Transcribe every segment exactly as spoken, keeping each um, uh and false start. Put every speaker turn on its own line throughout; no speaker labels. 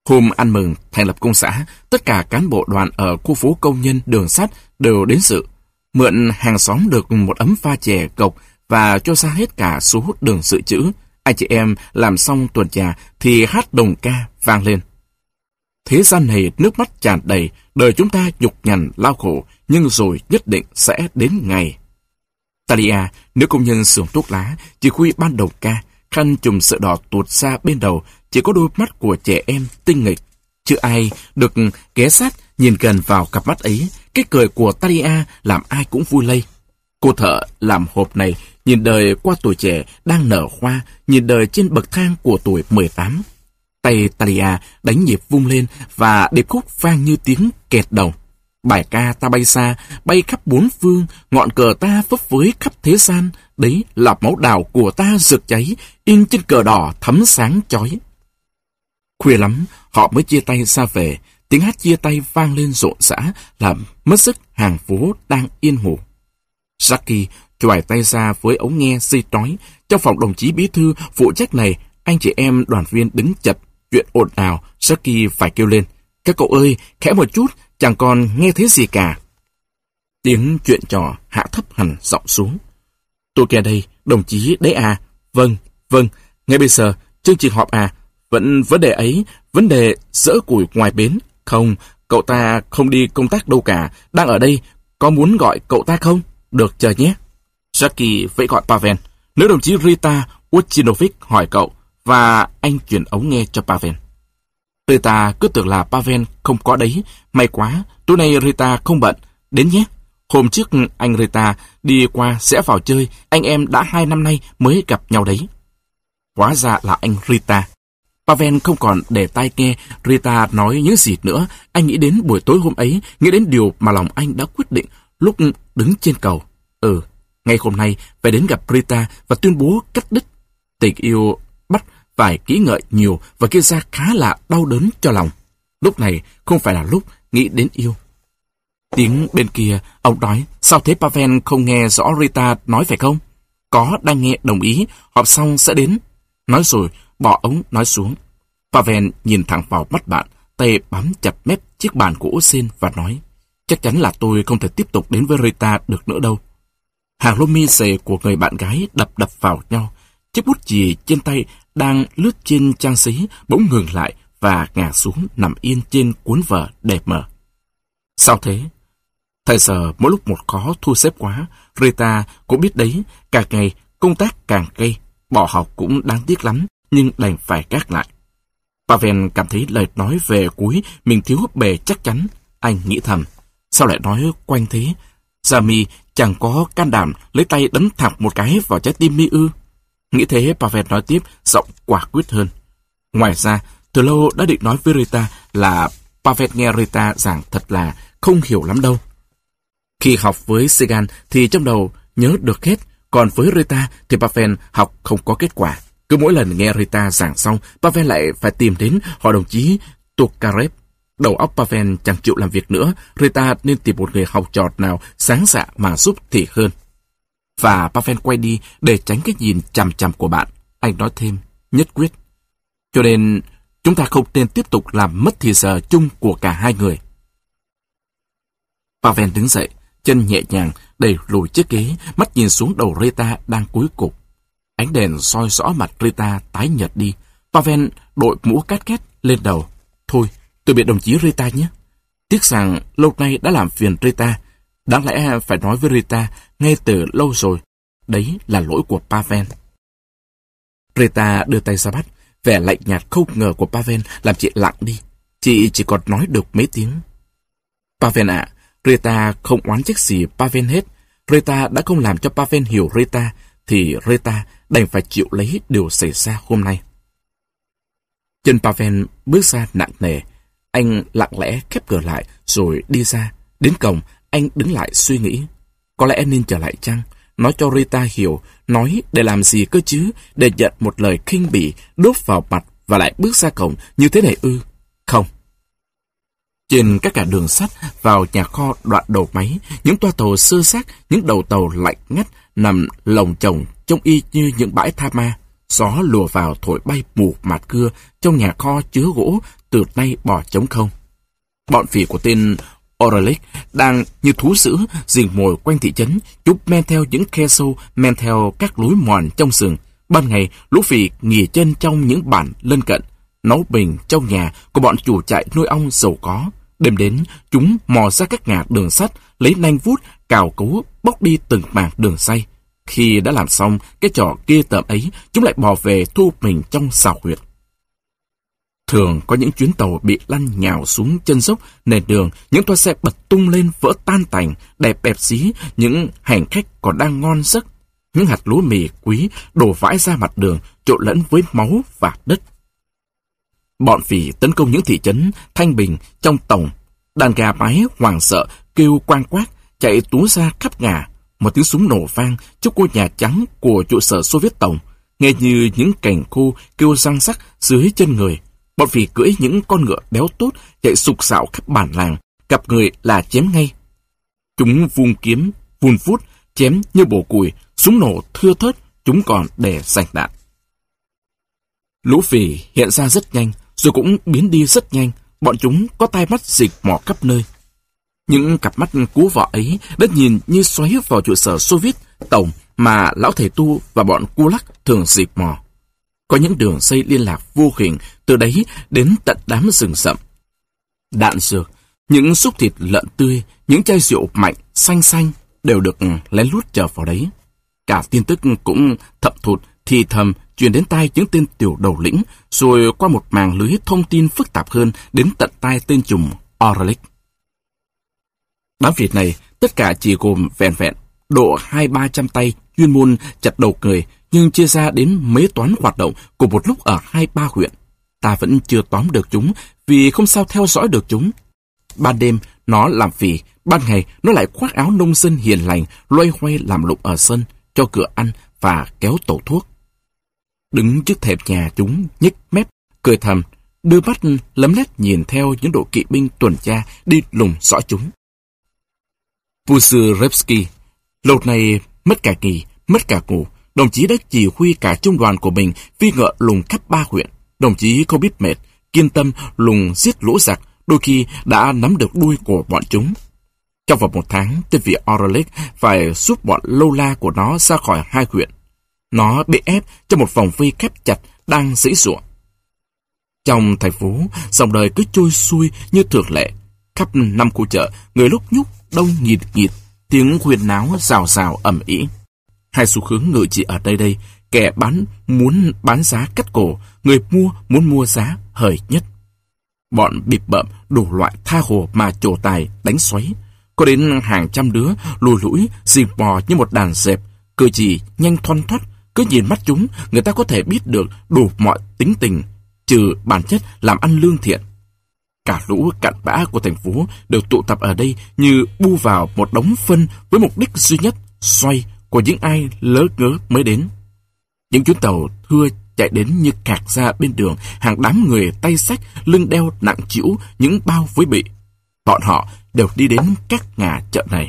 Hôm ăn mừng thành lập công xã, tất cả cán bộ đoàn ở khu phố công nhân đường sắt đều đến dự. Mượn hàng xóm được một ấm pha chè cộc và cho ra hết cả số đường dự trữ. Anh chị em làm xong tuần trà thì hát đồng ca vang lên. Thế gian này nước mắt tràn đầy, đời chúng ta nhục nhằn lao khổ, nhưng rồi nhất định sẽ đến ngày. Talia, nữ công nhân xưởng thuốc lá, chỉ huy ban đầu ca, khăn chùm sợi đỏ tuột ra bên đầu, chỉ có đôi mắt của trẻ em tinh nghịch. Chưa ai được ghé sát nhìn gần vào cặp mắt ấy. Cái cười của Talia làm ai cũng vui lây. Cô thợ làm hộp này nhìn đời qua tuổi trẻ đang nở hoa, nhìn đời trên bậc thang của tuổi mười tám. Tay Talia đánh nhịp vung lên và điệp khúc vang như tiếng kẹt đầu. Bài ca ta bay xa, bay khắp bốn phương, ngọn cờ ta phấp phới khắp thế gian, đấy là máu đào của ta rực cháy, in trên cờ đỏ thấm sáng chói. Khuya lắm, họ mới chia tay ra về, tiếng hát chia tay vang lên rộn rã, làm mất sức hàng phố đang yên ngủ. Jackie choài tay ra với ống nghe dây trói. Trong phòng đồng chí bí thư phụ trách này, anh chị em đoàn viên đứng chật, chuyện ồn ào, Jackie phải kêu lên: "Các cậu ơi, khẽ một chút, chẳng còn nghe thấy gì cả." Tiếng chuyện trò hạ thấp hẳn giọng xuống. "Tôi nghe đây, đồng chí đấy à? Vâng, vâng, ngay bây giờ, chương trình họp à? Vẫn vấn đề ấy, vấn đề dỡ củi ngoài bến. Không, cậu ta không đi công tác đâu cả, đang ở đây, có muốn gọi cậu ta không? Được, chờ nhé." Jackie vẫy gọi Pavel. Nữ đồng chí Rita Uchinovic hỏi cậu, và anh chuyển ống nghe cho Pavel. Rita cứ tưởng là Pavel không có đấy. May quá, tối nay Rita không bận. Đến nhé. Hôm trước anh Rita đi qua sẽ vào chơi. Anh em đã hai năm nay mới gặp nhau đấy. Hóa ra là anh Rita. Pavel không còn để tai nghe Rita nói những gì nữa. Anh nghĩ đến buổi tối hôm ấy, nghĩ đến điều mà lòng anh đã quyết định lúc đứng trên cầu. Ừ, ngay hôm nay phải đến gặp Rita và tuyên bố cắt đứt. Tình yêu bắt phải kỹ ngợi nhiều và kia ra khá là đau đớn cho lòng. Lúc này không phải là lúc nghĩ đến yêu. Tiếng bên kia, ông nói: "Sao thế Pavel không nghe rõ Rita nói phải không?" "Có, đang nghe, đồng ý, họp xong sẽ đến." Nói rồi, bỏ ống nói xuống. Pavel nhìn thẳng vào mắt bạn, tay bám chặt mép chiếc bàn gỗ sên và nói: "Chắc chắn là tôi không thể tiếp tục đến với Rita được nữa đâu." Hàng lông mi dày của người bạn gái đập đập vào nhau. Chiếc bút chì trên tay đang lướt trên trang giấy bỗng ngừng lại và ngả xuống nằm yên trên cuốn vở đẹp mờ. Sao thế? Thời giờ mỗi lúc một khó thu xếp quá. Rita cũng biết đấy, càng ngày công tác càng gây, bỏ học cũng đáng tiếc lắm, nhưng đành phải gác lại. Pavel cảm thấy lời nói về cuối mình thiếu bề chắc chắn. Anh nghĩ thầm, sao lại nói quanh thế? Jami chẳng có can đảm lấy tay đấm thẳng một cái vào trái tim mi ư? Nghĩ thế, Pavel nói tiếp, giọng quả quyết hơn. Ngoài ra, từ lâu đã định nói với Rita là Pavel nghe Rita giảng thật là không hiểu lắm đâu. Khi học với Segan thì trong đầu nhớ được hết, còn với Rita thì Pavel học không có kết quả. Cứ mỗi lần nghe Rita giảng xong, Pavel lại phải tìm đến hỏi đồng chí Tokarev. Đầu óc Pavel chẳng chịu làm việc nữa, Rita nên tìm một người học trò nào sáng dạ mà giúp thì hơn. Và Pavel quay đi để tránh cái nhìn chằm chằm của bạn. Anh nói thêm, nhất quyết. Cho nên chúng ta không nên tiếp tục làm mất thì giờ chung của cả hai người. Pavel đứng dậy, chân nhẹ nhàng đẩy lùi chiếc ghế, mắt nhìn xuống đầu Rita đang cúi cụp. Ánh đèn soi rõ mặt Rita tái nhợt đi. Pavel đội mũ cát két lên đầu. Thôi, tôi biệt đồng chí Rita nhé. Tiếc rằng lâu nay đã làm phiền Rita. Đáng lẽ phải nói với Rita ngay từ lâu rồi. Đấy là lỗi của Pavel. Rita đưa tay ra bắt. Vẻ lạnh nhạt không ngờ của Pavel làm chị lặng đi. Chị chỉ còn nói được mấy tiếng. Pavel ạ, à, Rita không oán trách gì Pavel hết. Rita đã không làm cho Pavel hiểu Rita, thì Rita đành phải chịu lấy điều xảy ra hôm nay. Chân Pavel bước ra nặng nề. Anh lặng lẽ khép cửa lại rồi đi ra. Đến cổng, anh đứng lại suy nghĩ. Có lẽ nên trở lại chăng? Nói cho Rita hiểu. Nói để làm gì cơ chứ? Để nhận một lời khinh bỉ đốt vào mặt và lại bước ra cổng như thế này ư? Không. Trên các cả đường sắt vào nhà kho đoạn đầu máy, những toa tàu sơ xác, những đầu tàu lạnh ngắt nằm lồng chồng trông y như những bãi tha ma. gió lùa vào thổi bay mù mạt cưa trong nhà kho chứa gỗ từ nay bỏ trống không. Bọn phỉ của tên Orlick đang như thú dữ rình mồi quanh thị trấn, chúng men theo những khe sâu, men theo các lối mòn trong rừng. Ban ngày, lũ phỉ nghỉ chân trong những bản lân cận, nấu bình trong nhà của bọn chủ trại nuôi ong giàu có. Đêm đến, chúng mò ra các ngã đường sắt, lấy nanh vuốt, cào cấu, bóc đi từng mảng đường xay. Khi đã làm xong cái trò ghê tởm ấy, chúng lại bò về thu mình trong xào huyệt. Thường có những chuyến tàu bị lăn nhào xuống chân dốc nền đường, những toa xe bật tung lên vỡ tan tành, đẹp bẹp xí, những hành khách còn đang ngon giấc. Những hạt lúa mì quý đổ vãi ra mặt đường, trộn lẫn với máu và đất. Bọn phỉ tấn công những thị trấn thanh bình trong tổng. Đàn gà mái hoảng sợ kêu quang quác, chạy túa ra khắp ngả. Một tiếng súng nổ vang trước ngôi nhà trắng của trụ sở Xô Viết tổng, nghe như những cành khô kêu răng rắc dưới chân người. Bọn phỉ cưỡi những con ngựa béo tốt chạy sục sạo khắp bản làng, gặp người là chém ngay. Chúng vung kiếm, vun vút, chém như bổ củi, súng nổ thưa thớt, chúng còn để sạch đạn. Lũ phỉ hiện ra rất nhanh, rồi cũng biến đi rất nhanh. Bọn chúng có tai mắt dịch mò khắp nơi. Những cặp mắt cú vọ ấy đã nhìn như xoáy vào trụ sở Xô Viết tổng mà lão thầy tu và bọn Kulak thường dịch mò. Có những đường dây liên lạc vô hình từ đấy đến tận đám rừng rậm. Đạn dược, những xúc thịt lợn tươi, những chai rượu mạnh, xanh xanh đều được lén lút chờ vào đấy. Cả tin tức cũng thậm thụt thì thầm truyền đến tai những tên tiểu đầu lĩnh, rồi qua một màng lưới thông tin phức tạp hơn đến tận tai tên trùm Orlick. Đám Việt này tất cả chỉ gồm vẹn vẹn độ hai ba trăm tay chuyên môn chặt đầu người, nhưng chia ra đến mấy toán hoạt động của một lúc ở hai ba huyện. Ta vẫn chưa tóm được chúng vì không sao theo dõi được chúng. Ban đêm nó làm phỉ, ban ngày nó lại khoác áo nông dân hiền lành, loay hoay làm lụng ở sân, cho cửa ăn và kéo tổ thuốc. Đứng trước thềm nhà chúng nhếch mép, cười thầm, đưa mắt lấm lét nhìn theo những đội kỵ binh tuần tra đi lùng dõi chúng. Pushirevsky lâu nay mất cả nghỉ, mất cả ngủ. Đồng chí đã chỉ huy cả trung đoàn của mình phi ngựa lùng khắp ba huyện. Đồng chí không biết mệt, kiên tâm lùng giết lũ giặc, đôi khi đã nắm được đuôi của bọn chúng. Trong vòng một tháng, tên vị Orlick phải giúp bọn lâu la của nó ra khỏi hai huyện. Nó bị ép trong một vòng vây khép chặt đang giãy giụa. Trong thành phố, dòng đời cứ trôi xuôi như thường lệ. Khắp năm khu chợ, người lúc nhúc đông nghịt nghịt, tiếng huyên náo rào rào ầm ĩ. Hai xu hướng ngự trị ở đây đây, kẻ bán muốn bán giá cắt cổ, người mua muốn mua giá hời nhất. Bọn bịp bợm đủ loại tha hồ mà trổ tài đánh xoáy. Có đến hàng trăm đứa lùi lũi rình bò như một đàn dẹp, cử chỉ nhanh thoăn thoắt. Cứ nhìn mắt chúng, người ta có thể biết được đủ mọi tính tình, trừ bản chất làm ăn lương thiện. Cả lũ cặn bã của thành phố đều tụ tập ở đây như bu vào một đống phân với mục đích duy nhất, xoay của những ai lớ ngớ mới đến. Những chuyến tàu thưa chạy đến như cạc ra bên đường, hàng đám người tay xách, lưng đeo nặng trĩu những bao với bị. Bọn họ đều đi đến các ngã chợ này.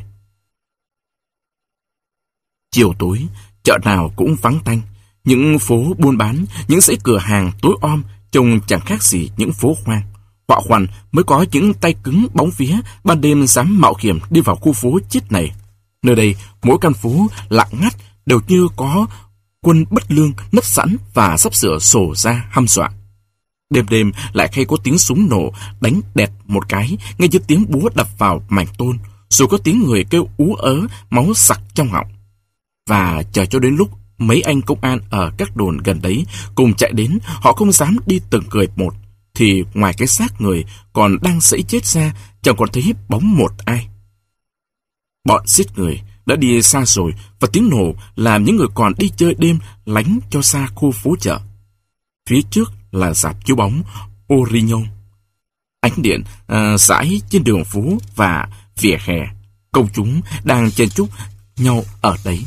Chiều tối, chợ nào cũng vắng tanh. Những phố buôn bán, những dãy cửa hàng tối om trông chẳng khác gì những phố hoang. Họa hoằn mới có những tay cứng bóng vía ban đêm dám mạo hiểm đi vào khu phố chết này. Nơi đây, mỗi căn phố lặng ngắt đều như có quân bất lương nấp sẵn và sắp sửa sổ ra hăm dọa. Đêm đêm lại hay có tiếng súng nổ đánh đẹt một cái, nghe như tiếng búa đập vào mảnh tôn, rồi có tiếng người kêu ú ớ, máu sặc trong họng. Và chờ cho đến lúc mấy anh công an ở các đồn gần đấy cùng chạy đến, họ không dám đi từng người một, thì ngoài cái xác người còn đang sẫy chết ra, chẳng còn thấy bóng một ai. Bọn giết người đã đi xa rồi, và tiếng nổ làm những người còn đi chơi đêm lánh cho xa khu phố chợ. Phía trước là rạp chiếu bóng Orignon. Ánh điện à, rải trên đường phố và vỉa hè. Công chúng đang chen chúc nhau ở đấy.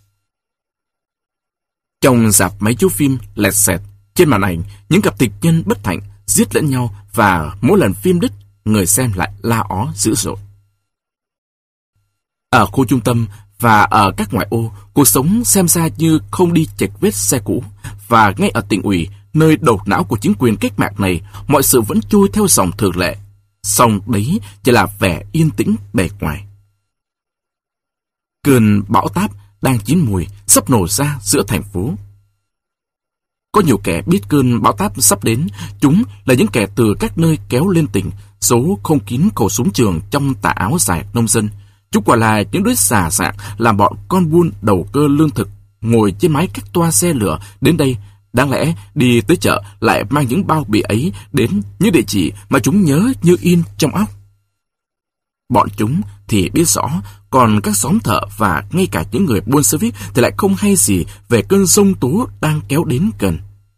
Trong rạp máy chiếu phim lẹt xẹt, trên màn ảnh những cặp tình nhân bất hạnh giết lẫn nhau, và mỗi lần phim đứt, người xem lại la ó dữ dội. Ở khu trung tâm và ở các ngoại ô, cuộc sống xem ra như không đi chệch vết xe cũ, và ngay ở tỉnh ủy, nơi đầu não của chính quyền cách mạng này, mọi sự vẫn trôi theo dòng thường lệ. Song đấy chỉ là vẻ yên tĩnh bề ngoài. Cơn bão táp đang chín mùi, sắp nổ ra giữa thành phố. Có nhiều kẻ biết cơn bão táp sắp đến, chúng là những kẻ từ các nơi kéo lên tỉnh, giấu không kín khẩu súng trường trong tà áo dài nông dân. Chúng quả là những đứa xà xạng làm bọn con buôn đầu cơ lương thực, ngồi trên mái các toa xe lửa đến đây. Đáng lẽ đi tới chợ lại mang những bao bì ấy đến những địa chỉ mà chúng nhớ như in trong óc. Bọn chúng thì biết rõ, còn các xóm thợ và ngay cả những người Bolshevik thì lại không hay gì về cơn giông tố đang kéo đến gần.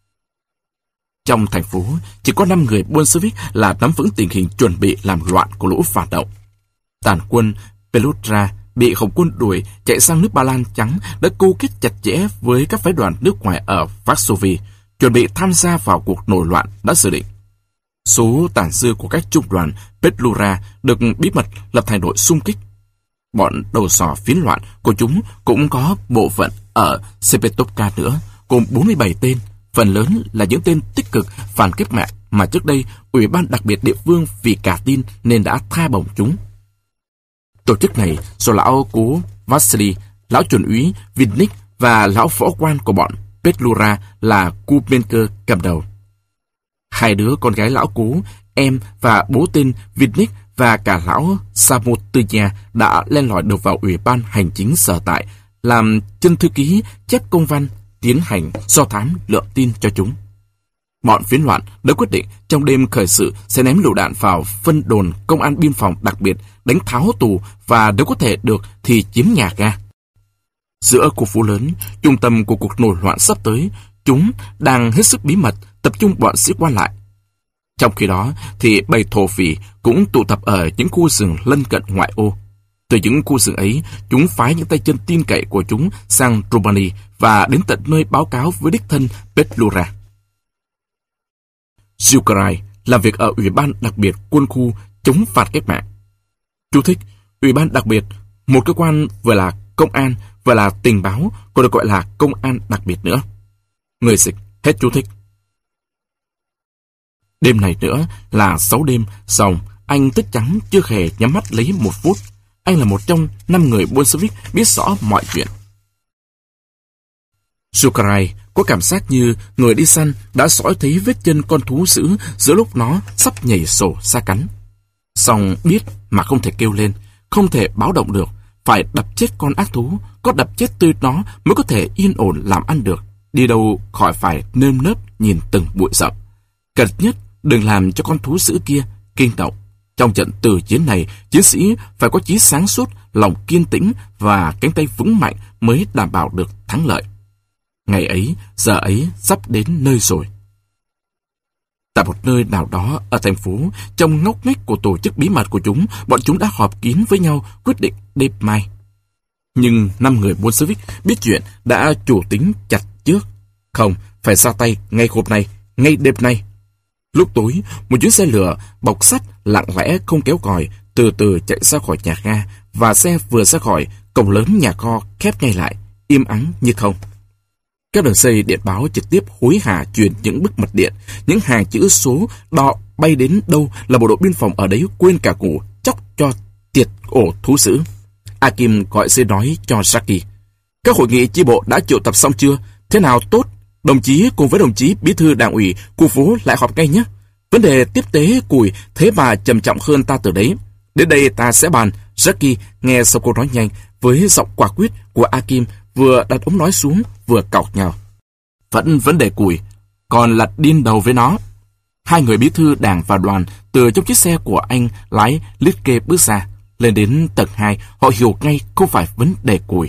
Trong thành phố, chỉ có năm người Bolshevik là nắm vững tình hình chuẩn bị làm loạn của lũ phản động. Tàn quân Pelutra bị Hồng quân đuổi chạy sang nước Ba Lan Trắng đã câu kết chặt chẽ với các phái đoàn nước ngoài ở Varsovie, chuẩn bị tham gia vào cuộc nổi loạn đã dự định. Số tàn dư của các trung đoàn Petlura được bí mật lập thành đội xung kích. Bọn đầu sò phiến loạn của chúng cũng có bộ phận ở Sepetovka nữa, gồm bốn mươi bảy tên, phần lớn là những tên tích cực phản cách mạng mà trước đây Ủy ban đặc biệt địa phương vì cả tin nên đã tha bổng chúng. Tổ chức này do lão cố Vasily, lão chuẩn úy Vinnik và lão phó quan của bọn Petlura là Kubenko cầm đầu. Hai đứa con gái lão cố, em và bố tên Vinnik và cả lão Samotynya đã len lỏi được vào Ủy ban hành chính sở tại, làm chân thư ký chép công văn, tiến hành do thám lượng tin cho chúng. Bọn phiến loạn đã quyết định trong đêm khởi sự sẽ ném lựu đạn vào phân đồn công an biên phòng đặc biệt, đánh tháo tù và nếu có thể được thì chiếm nhà ga. Giữa khu phố lớn, trung tâm của cuộc nổi loạn sắp tới, chúng đang hết sức bí mật tập trung bọn sĩ quan lại. Trong khi đó thì bầy thổ phỉ cũng tụ tập ở những khu rừng lân cận ngoại ô. Từ những khu rừng ấy, chúng phái những tay chân tin cậy của chúng sang Romania và đến tận nơi báo cáo với đích thân Petlura. Zukarai làm việc ở Ủy ban đặc biệt quân khu chống phạt cách mạng. Chú thích: Ủy ban đặc biệt, một cơ quan vừa là công an vừa là tình báo, còn được gọi là công an đặc biệt nữa. Người dịch hết chú thích. Đêm này nữa là sáu đêm, xong anh tức trắng chưa hề nhắm mắt lấy một phút. Anh là một trong năm người Bolshevik biết rõ mọi chuyện. Zukarai có cảm giác như người đi săn đã dõi thấy vết chân con thú dữ giữa lúc nó sắp nhảy sổ ra cắn. Xong biết mà không thể kêu lên, không thể báo động được, phải đập chết con ác thú, có đập chết tươi nó mới có thể yên ổn làm ăn được, đi đâu khỏi phải nơm nớp nhìn từng bụi rậm. Cần nhất đừng làm cho con thú dữ kia kinh động. Trong trận tử chiến này, chiến sĩ phải có trí sáng suốt, lòng kiên tĩnh và cánh tay vững mạnh mới đảm bảo được thắng lợi. Ngày ấy, giờ ấy sắp đến nơi rồi. Tại một nơi nào đó ở thành phố, trong ngóc ngách của tổ chức bí mật của chúng, bọn chúng đã họp kín với nhau quyết định đêm mai. Nhưng năm người Bolshevik biết chuyện đã chủ tính chặt trước. Không, phải ra tay ngay hôm nay, ngay đêm nay. Lúc tối, một chuyến xe lửa bọc sắt lặng lẽ không kéo còi từ từ chạy ra khỏi nhà ga, và xe vừa ra khỏi, cổng lớn nhà kho khép ngay lại, im ắng như không. Các đường dây điện báo trực tiếp hối hả truyền những bức mật điện, những hàng chữ số đo bay đến đâu là bộ đội biên phòng ở đấy quên cả củ chóc cho tiệt ổ thú dữ. Akim gọi dây nói cho Saki: các hội nghị chi bộ đã triệu tập xong chưa? Thế nào tốt? Đồng chí cùng với đồng chí bí thư đảng ủy khu phố lại họp ngay nhé. Vấn đề tiếp tế củi thế mà trầm trọng hơn ta từ đấy. Đến đây ta sẽ bàn. Saki nghe sau câu nói nhanh với giọng quả quyết của Akim, vừa đặt ống nói xuống vừa cọc nhào. Vẫn vấn đề củi, còn là điên đầu với nó. Hai người bí thư đảng và đoàn từ trong chiếc xe của anh lái Litke bước ra. Lên đến tầng hai, họ hiểu ngay không phải vấn đề củi.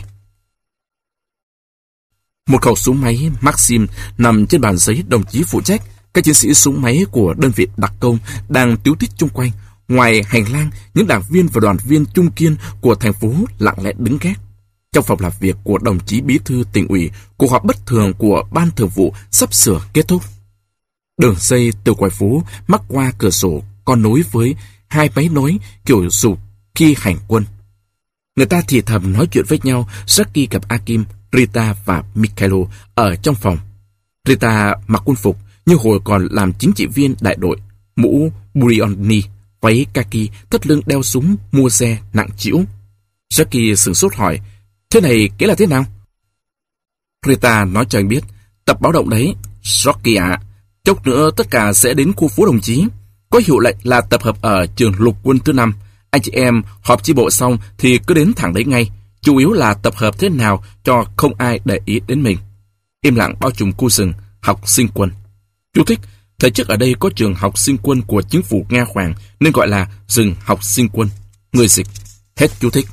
Một khẩu súng máy Maxim nằm trên bàn giấy đồng chí phụ trách. Các chiến sĩ súng máy của đơn vị đặc công đang tíu tít chung quanh. Ngoài hành lang, những đảng viên và đoàn viên trung kiên của thành phố lặng lẽ đứng gác. Trong phòng làm việc của đồng chí bí thư tỉnh ủy, cuộc họp bất thường của ban thường vụ sắp sửa kết thúc. Đường dây từ ngoài phố mắc qua cửa sổ còn nối với hai máy nối kiểu dục khi hành quân. Người ta thì thầm nói chuyện với nhau. Saki gặp Akim, Rita và Mikhailo ở trong phòng. Rita mặc quân phục như hồi còn làm chính trị viên đại đội, mũ Burioni, váy kaki, thắt lưng đeo súng, mua xe nặng trĩu. Jackie sửng sốt hỏi, thế này nghĩa là thế nào? Rita nói cho anh biết, tập báo động đấy, Rocky ạ. Chốc nữa tất cả sẽ đến khu phố đồng chí. Có hiệu lệnh là tập hợp ở trường lục quân thứ năm. Anh chị em họp chi bộ xong thì cứ đến thẳng đấy ngay. Chủ yếu là tập hợp thế nào cho không ai để ý đến mình. Im lặng bao trùm khu rừng, học sinh quân. Chú thích, thời trước ở đây có trường học sinh quân của chính phủ Nga Hoàng nên gọi là rừng học sinh quân. Người dịch. Hết chú thích.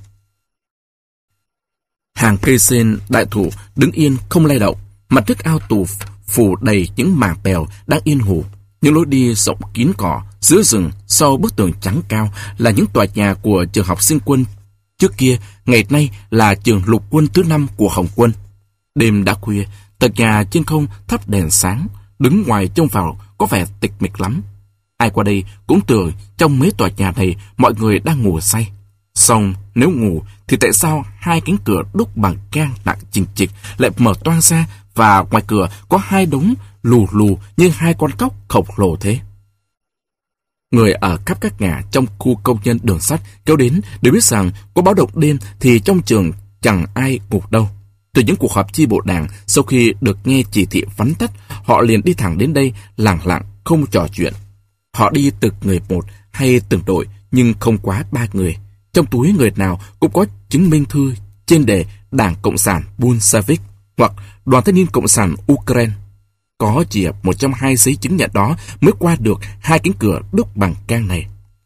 Hàng cây sen đại thụ đứng yên không lay động. Mặt nước ao tù phủ đầy những mảng bèo đang yên hù. Những lối đi rộng kín cỏ giữa rừng sau bức tường trắng cao là những tòa nhà của trường học sinh quân. Trước kia, ngày nay là trường lục quân thứ năm của Hồng quân. Đêm đã khuya, tầng nhà trên không thắp đèn sáng, đứng ngoài trông vào có vẻ tịch mịch lắm. Ai qua đây cũng tưởng trong mấy tòa nhà này mọi người đang ngủ say. Xong nếu ngủ thì tại sao hai cánh cửa đúc bằng gang nặng chình chịch lại mở toang ra và ngoài cửa có hai đống lù lù như hai con cóc khổng lồ thế? Người ở khắp các nhà trong khu công nhân đường sắt kéo đến đều biết rằng có báo động đêm thì trong trường chẳng ai ngủ đâu. Từ những cuộc họp chi bộ đảng, sau khi được nghe chỉ thị vắn tắt, họ liền đi thẳng đến đây lẳng lặng không trò chuyện. Họ đi từng người một hay từng đội nhưng không quá ba người. Trong túi người nào cũng có chứng minh thư trên đề Đảng Cộng sản Bolshevik hoặc Đoàn Thanh niên Cộng sản Ukraine. Có chỉ một trong hai giấy chứng nhận đó mới qua được hai cánh cửa đúc bằng gang này.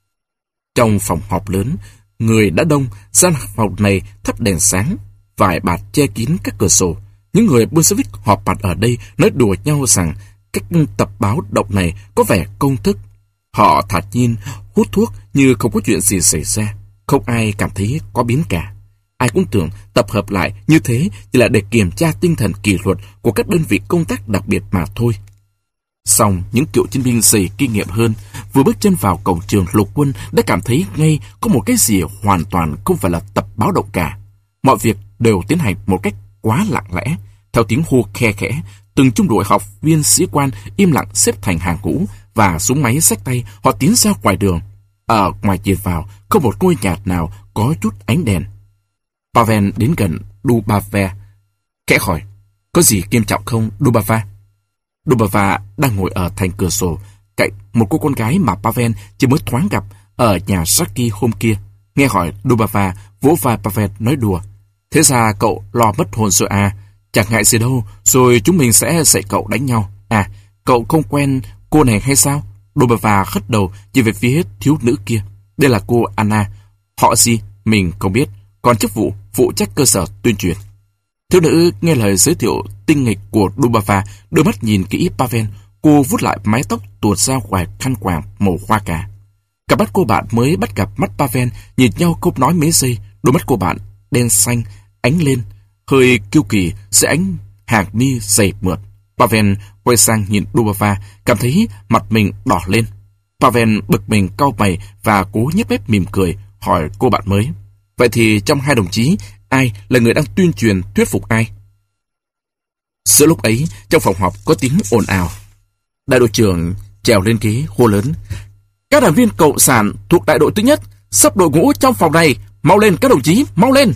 Trong phòng họp lớn, người đã đông, gian phòng này thắp đèn sáng, vải bạt che kín các cửa sổ. Những người Bolshevik họp mặt ở đây nói đùa nhau rằng cách tập báo động này có vẻ công thức. Họ thản nhiên hút thuốc như không có chuyện gì xảy ra. Không ai cảm thấy có biến cả. Ai cũng tưởng tập hợp lại như thế chỉ là để kiểm tra tinh thần kỷ luật của các đơn vị công tác đặc biệt mà thôi. Song những cựu chiến binh dày kinh nghiệm hơn vừa bước chân vào cổng trường lục quân đã cảm thấy ngay có một cái gì hoàn toàn không phải là tập báo động cả. Mọi việc đều tiến hành một cách quá lặng lẽ. Theo tiếng hô khe khẽ, từng trung đội học viên sĩ quan im lặng xếp thành hàng ngũ và súng máy xách tay họ tiến ra ngoài đường. Ở ngoài nhìn vào không một ngôi nhà nào có chút ánh đèn. Pavel đến gần Dubava, khẽ hỏi, có gì nghiêm trọng không Dubava? Dubava đang ngồi ở thành cửa sổ cạnh một cô con gái mà Pavel chỉ mới thoáng gặp ở nhà Jackie hôm kia. Nghe hỏi, Dubava vỗ vai Pavel nói đùa, thế ra cậu lo mất hồn rồi à? Chẳng ngại gì đâu, rồi chúng mình sẽ dạy cậu đánh nhau. À, cậu không quen cô này hay sao? Dubava hất đầu nhìn về phía thiếu nữ kia. Đây là cô Anna. Họ gì mình không biết, còn chức vụ phụ trách cơ sở tuyên truyền. Thiếu nữ nghe lời giới thiệu tinh nghịch của Dubava, đôi mắt nhìn kỹ Pavel. Cô vút lại mái tóc tuột ra ngoài khăn quàng màu hoa cà. Cả mắt cô bạn mới bắt gặp mắt Pavel, nhìn nhau không nói mấy giây. Đôi mắt cô bạn đen xanh ánh lên, hơi kiêu kỳ dưới ánh hàng mi dày mượt. Pavel quay sang nhìn Dubava, cảm thấy mặt mình đỏ lên. Pavel bực mình cau mày và cố nhếch mép mỉm cười, hỏi cô bạn mới, vậy thì trong hai đồng chí, ai là người đang tuyên truyền thuyết phục ai? Giữa lúc ấy, trong phòng họp có tiếng ồn ào. Đại đội trưởng trèo lên ghế hô lớn, các đảng viên cộng sản thuộc đại đội thứ nhất sắp đội ngũ trong phòng này, mau lên các đồng chí, mau lên.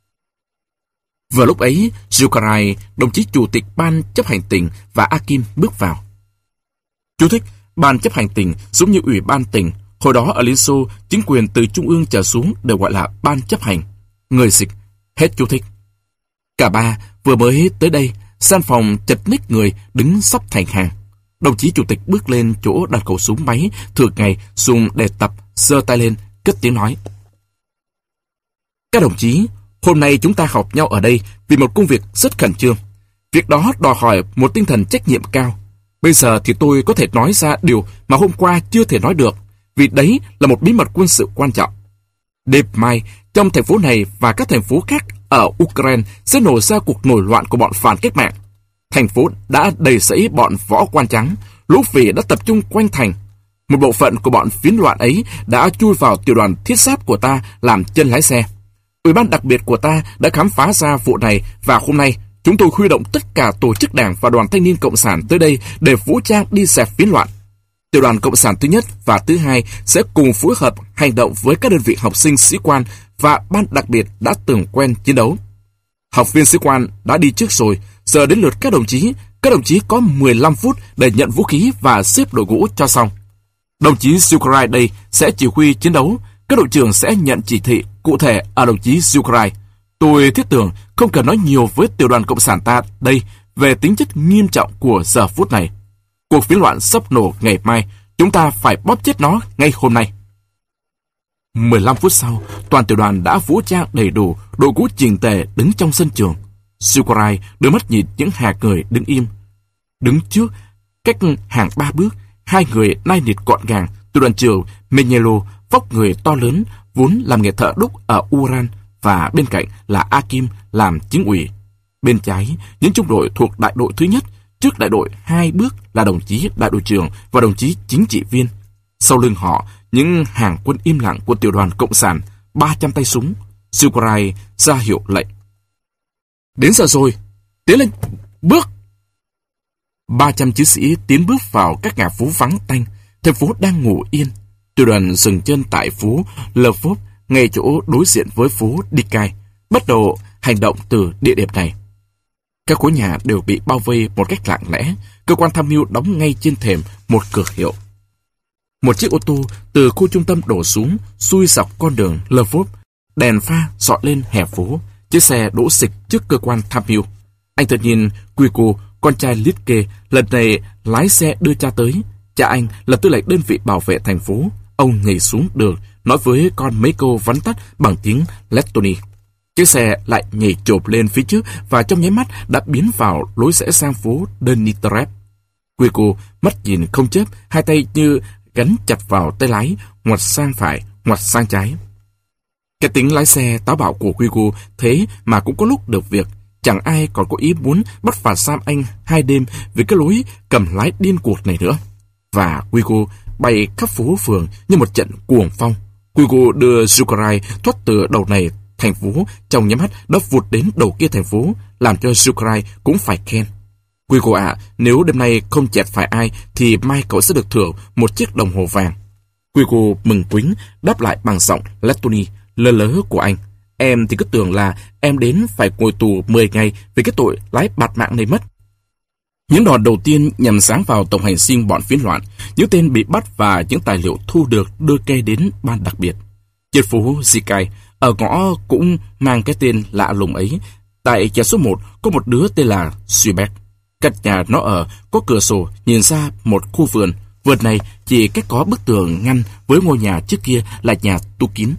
Vừa lúc ấy, Zhukarai, đồng chí chủ tịch ban chấp hành tỉnh, và Akim bước vào. Chú thích, ban chấp hành tỉnh giống như ủy ban tỉnh. Hồi đó ở Liên Xô, chính quyền từ trung ương trở xuống đều gọi là ban chấp hành. Người dịch. Hết chú thích. Cả ba vừa mới tới đây, gian phòng chật ních người đứng sắp thành hàng. Đồng chí chủ tịch bước lên chỗ đặt khẩu súng máy thường ngày dùng để tập, giơ tay lên, cất tiếng nói. Các đồng chí, hôm nay chúng ta họp nhau ở đây vì một công việc rất khẩn trương. Việc đó đòi hỏi một tinh thần trách nhiệm cao. Bây giờ thì tôi có thể nói ra điều mà hôm qua chưa thể nói được, vì đấy là một bí mật quân sự quan trọng. Đêm mai, trong thành phố này và các thành phố khác ở Ukraine sẽ nổ ra cuộc nổi loạn của bọn phản cách mạng. Thành phố đã đầy rẫy bọn võ quan trắng, lũ phỉ đã tập trung quanh thành. Một bộ phận của bọn phiến loạn ấy đã chui vào tiểu đoàn thiết giáp của ta làm chân lái xe. Ủy ban đặc biệt của ta đã khám phá ra vụ này và hôm nay Chúng tôi huy động tất cả tổ chức đảng và đoàn thanh niên cộng sản tới đây để vũ trang đi dẹp phiến loạn. Tiểu đoàn cộng sản thứ nhất và thứ hai sẽ cùng phối hợp hành động với các đơn vị học sinh sĩ quan và ban đặc biệt đã từng quen chiến đấu. Học viên sĩ quan đã đi trước rồi, giờ đến lượt các đồng chí. Các đồng chí có mười lăm phút để nhận vũ khí và xếp đội ngũ cho xong. Đồng chí Zucrai đây sẽ chỉ huy chiến đấu. Các đội trưởng sẽ nhận chỉ thị cụ thể ở đồng chí Zucrai. Tôi thiết tưởng không cần nói nhiều với tiểu đoàn cộng sản ta đây về tính chất nghiêm trọng của giờ phút này. Cuộc phiến loạn sắp nổ ngày mai, chúng ta phải bóp chết nó ngay hôm nay. mười lăm phút sau, toàn tiểu đoàn đã vũ trang đầy đủ, đội ngũ chỉnh tề đứng trong sân trường. Zucrai đưa mắt nhìn những hàng người đứng im. Đứng trước, cách hàng ba bước, hai người nai nịt gọn gàng. Tiểu đoàn trưởng Menyelo, vóc người to lớn, vốn làm nghề thợ đúc ở Uran, và bên cạnh là Akim làm chính ủy. Bên trái, những trung đội thuộc đại đội thứ nhất, trước đại đội hai bước là đồng chí đại đội trưởng và đồng chí chính trị viên. Sau lưng họ, những hàng quân im lặng của tiểu đoàn cộng sản, ba trăm tay súng. Zucrai ra hiệu lệnh. Đến giờ rồi, tiến lên, bước! ba trăm chiến sĩ tiến bước vào các ngã phố vắng tanh. Thành phố đang ngủ yên. Tiểu đoàn dừng chân tại phố Lvov, ngay chỗ đối diện với phố Dikai, bắt đầu hành động từ địa điểm này. Các khối nhà đều bị bao vây một cách lặng lẽ. Cơ quan tham mưu đóng ngay trên thềm một cửa hiệu. Một chiếc ô tô từ khu trung tâm đổ xuống, xuôi dọc con đường Lvov. Đèn pha dọi lên hè phố. Chiếc xe đỗ xịch trước cơ quan tham mưu. Anh tự nhìn Quico, con trai Litke, lần này lái xe đưa cha tới. Cha anh là tư lệnh đơn vị bảo vệ thành phố. Ông nhảy xuống đường, nói với con mấy câu vắn tắt bằng tiếng Lettoni. Chiếc xe lại nhảy chộp lên phía trước và trong nháy mắt đã biến vào lối rẽ sang phố Denitrev. Quico mắt nhìn không chớp, hai tay như gắn chặt vào tay lái, ngoặt sang phải, ngoặt sang trái. Cái tính lái xe táo bạo của Quico thế mà cũng có lúc được việc. Chẳng ai còn có ý muốn bắt phạt Sam anh hai đêm vì cái lối cầm lái điên cuồng này nữa. Và Quico bay khắp phố phường như một trận cuồng phong. Quico đưa Zucrai thoát từ đầu này thành phố, trong nháy mắt đã vụt đến đầu kia thành phố, làm cho Zucrai cũng phải khen. Quico ạ, à, nếu đêm nay không chẹt phải ai thì mai cậu sẽ được thưởng một chiếc đồng hồ vàng. Quico mừng quính đáp lại bằng giọng Lettoni lơ lớ của anh. Em thì cứ tưởng là em đến phải ngồi tù mười ngày vì cái tội lái bạt mạng này mất. Những đòn đầu tiên nhằm sáng vào tổng hành sinh bọn phiến loạn, những tên bị bắt và những tài liệu thu được đưa kê đến ban đặc biệt. Trên phố Zikai, ở ngõ cũng mang cái tên lạ lùng ấy, tại nhà số một có một đứa tên là Subek. Căn nhà nó ở có cửa sổ nhìn ra một khu vườn. Vườn này chỉ cách có bức tường ngăn với ngôi nhà trước kia là nhà tu kín.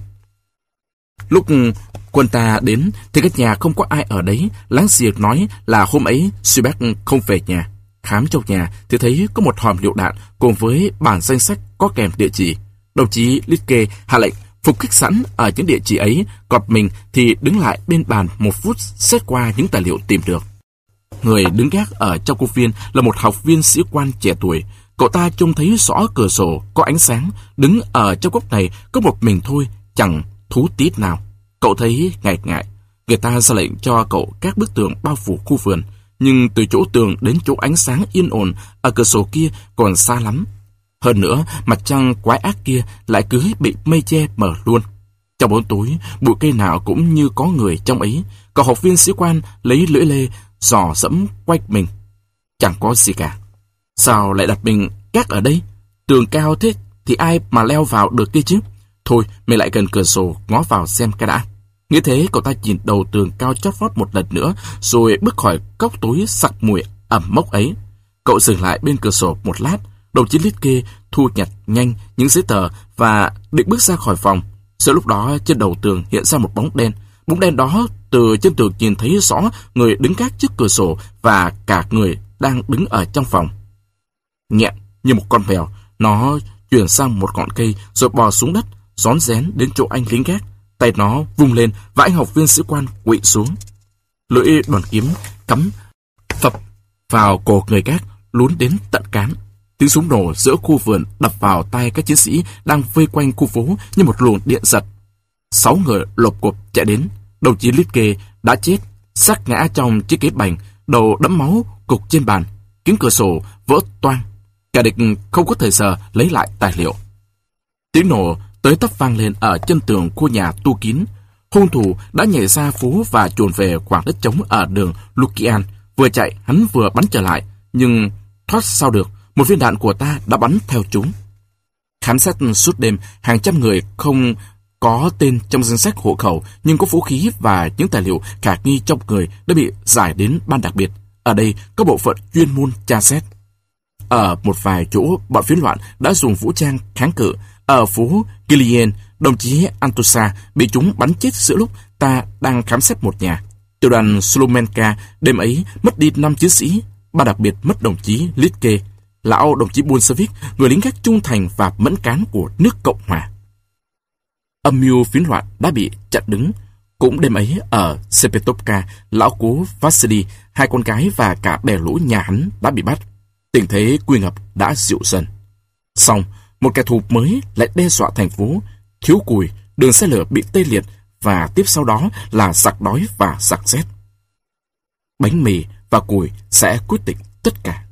Lúc quân ta đến thì cái nhà không có ai ở đấy. Láng giềng nói là hôm ấy Subek không về nhà. Khám trong nhà thì thấy có một hòm lựu đạn cùng với bản danh sách có kèm địa chỉ. Đồng chí Litke hạ lệnh phục kích sẵn ở những địa chỉ ấy, còn mình thì đứng lại bên bàn một phút xét qua những tài liệu tìm được. Người đứng gác ở trong công viên là một học viên sĩ quan trẻ tuổi. Cậu ta trông thấy rõ cửa sổ có ánh sáng, đứng ở trong góc này có một mình thôi, chẳng thú tít nào. Cậu thấy ngại ngại. Người ta ra lệnh cho cậu các bức tường bao phủ khu vườn, nhưng từ chỗ tường đến chỗ ánh sáng yên ổn ở cửa sổ kia còn xa lắm. Hơn nữa, mặt trăng quái ác kia lại cứ bị mây che mờ luôn. Trong bóng tối, bụi cây nào cũng như có người trong ấy. Cậu học viên sĩ quan lấy lưỡi lê dò dẫm quanh mình. Chẳng có gì cả. Sao lại đặt mình gác ở đây? Tường cao thế thì ai mà leo vào được kia chứ? Thôi, mày lại gần cửa sổ ngó vào xem cái đã. Như thế cậu ta nhìn đầu tường cao chót vót một lần nữa, rồi bước khỏi góc tối sặc mùi ẩm mốc ấy. Cậu dừng lại bên cửa sổ một lát. Đồng chí Litke thu nhặt nhanh những giấy tờ và định bước ra khỏi phòng. Giữa lúc đó trên đầu tường hiện ra một bóng đen. Bóng đen đó từ trên tường nhìn thấy rõ người đứng gác trước cửa sổ và cả người đang đứng ở trong phòng. Nhẹ như một con mèo, nó chuyển sang một ngọn cây rồi bò xuống đất, rón rén đến chỗ anh lính gác. Tay nó vung lên và anh học viên sĩ quan quỵ xuống. Lưỡi đoàn kiếm cắm phập vào cổ người gác, lún đến tận cán. Tiếng súng nổ giữa khu vườn đập vào tay các chiến sĩ đang vây quanh khu phố như một luồng điện giật. Sáu người lộp cộp chạy đến. Đồng chí Litke đã chết. xác ngã trong chiếc ghế bành, đầu đẫm máu cục trên bàn, kính cửa sổ vỡ toang. Kẻ địch không có thời giờ lấy lại tài liệu. Tiếng nổ tới tấp vang lên ở chân tường khu nhà tu kín. Hung thủ đã nhảy ra phố và chuồn về khoảng đất trống ở đường Lucian. Vừa chạy, hắn vừa bắn trở lại, nhưng thoát sao được, một viên đạn của ta đã bắn theo chúng. Khám xét suốt đêm, hàng trăm người không có tên trong danh sách hộ khẩu, nhưng có vũ khí và những tài liệu khả nghi trong người đã bị giải đến ban đặc biệt. Ở đây có bộ phận chuyên môn tra xét. Ở một vài chỗ, bọn phiến loạn đã dùng vũ trang kháng cự. Ở phố Gillian, đồng chí Antosa bị chúng bắn chết giữa lúc ta đang khám xét một nhà. Tiểu đoàn Slomenka đêm ấy mất đi năm chiến sĩ, ba đặc biệt mất đồng chí Litke, lão đồng chí Bolshevik, người lính gác trung thành và mẫn cán của nước Cộng hòa. Âm mưu phiến loạn đã bị chặn đứng. Cũng đêm ấy ở Sepetovka, lão cố Vasily, hai con gái và cả bè lũ nhà hắn đã bị bắt. Tình thế nguy ngập đã dịu dần. Xong, một kẻ thù mới lại đe dọa thành phố. Thiếu củi, đường xe lửa bị tê liệt, và tiếp sau đó là giặc đói và giặc rét. Bánh mì và củi sẽ quyết định tất cả.